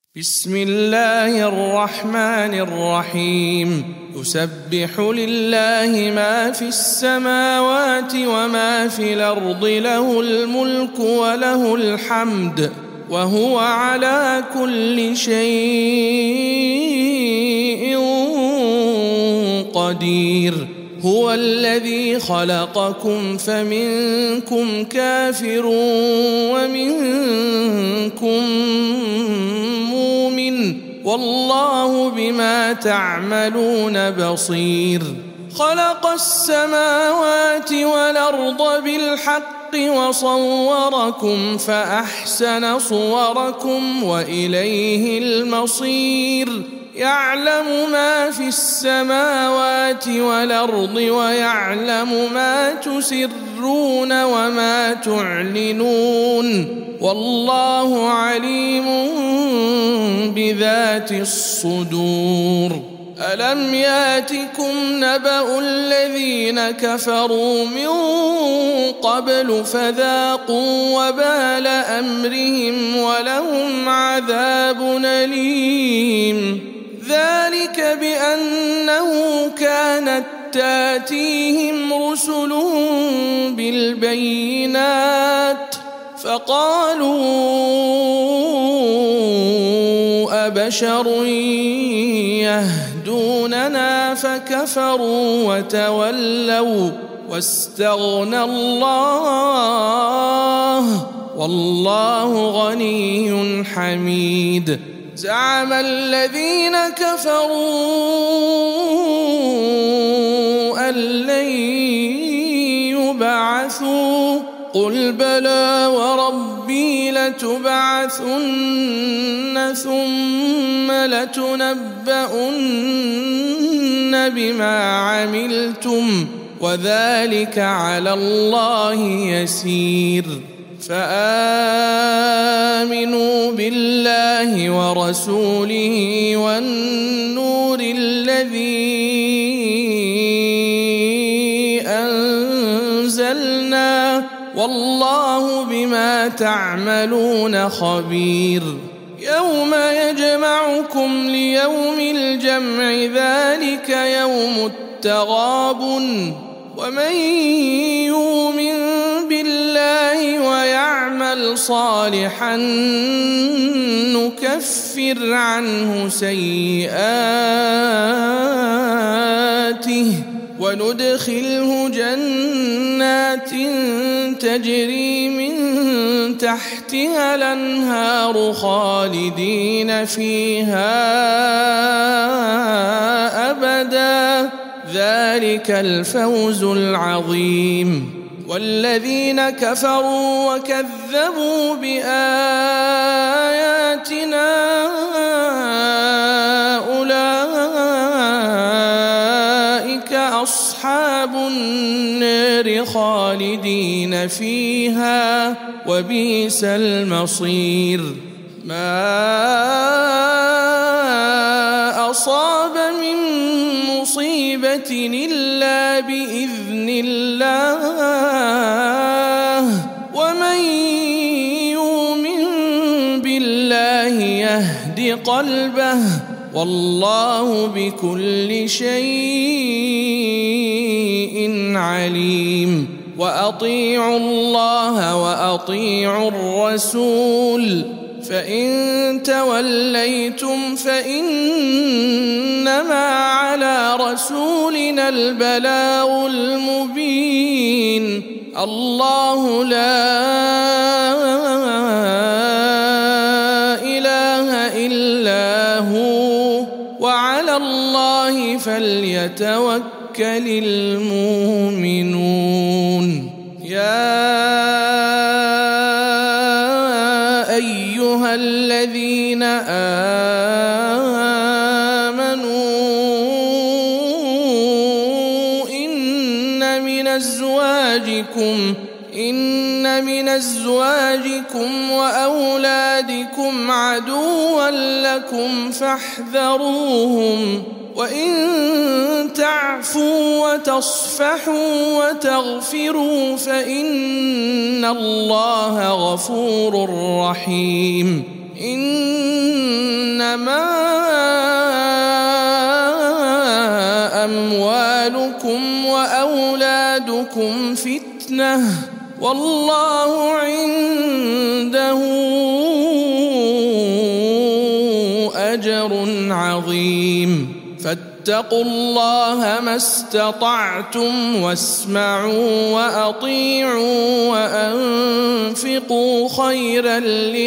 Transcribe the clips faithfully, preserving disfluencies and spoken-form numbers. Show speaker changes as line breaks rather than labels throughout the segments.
بسم الله الرحمن الرحيم يسبح لله ما في السماوات وما في الأرض له الملك وله الحمد وهو على كل شيء قدير هو الذي خلقكم فمنكم كافر ومنكم مؤمن والله بما تعملون بصير خلق السماوات والأرض بالحق وصوركم فأحسن صوركم وإليه المصير يعلم ما في السماوات والأرض ويعلم ما تسرون وما تعلنون والله عليم بذات الصدور ألم ياتكم نبأ الذين كفروا من قبل فذاقوا وبال أمرهم ولهم عذاب أليم ذلك بأنه كانت تاتيهم رسلهم بالبينات فقالوا أبشر يهدوننا فكفروا وتولوا واستغنى الله والله غني حميد زعم الذين كفروا أن لن يبعثوا قل بلى وربي لتبعثن ثم لتنبؤن بما عملتم وذلك على الله يسير فآمنوا بالله ورسوله والنور الذي أنزلنا والله بما تعملون خبير يوم يجمعكم ليوم الجمع ذلك يوم التغابن ومن يؤمن بالله ويعمل صالحا نكفر عنه سيئاته وندخله جنات تجري من تحتها الأنهار خالدين فيها أبدا ذلك الفوز العظيم والذين كفروا وكذبوا بآياتنا أولئك أصحاب النار خالدين فيها وبئس المصير ما أصاب من مصيبة إلا بإذن الله ومن يؤمن بالله يهد قلبه والله بكل شيء عليم وأطيعوا الله وأطيعوا الرسول فإن توليتم فإنما على رسولنا البلاغ المبين الله لا إله إلا هو وعلى الله فليتوكل المؤمنون يا أيها الذين آمنوا إن من أزواجكم إن من أزواجكم وأولادكم عدوا لكم فاحذروهم وإن تعفوا وتصفحوا وتغفروا فإن الله غفور رحيم. إن إنما أموالكم وأولادكم فتنة والله عنده أجر عظيم فاتقوا الله ما استطعتم واسمعوا وأطيعوا وأنفقوا خيرا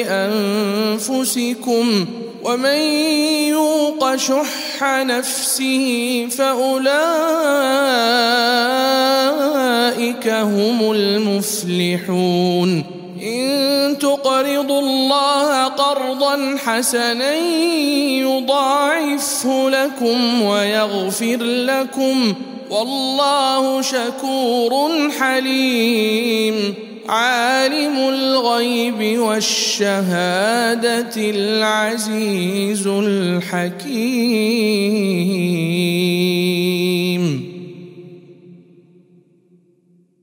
لأنفسكم ومن يوق شح نفسه فأولئك هم المفلحون إن تقرضوا الله قرضا حسنا يضاعفه لكم ويغفر لكم والله شكور حليم عالم الغيب والشهادة العزيز الحكيم.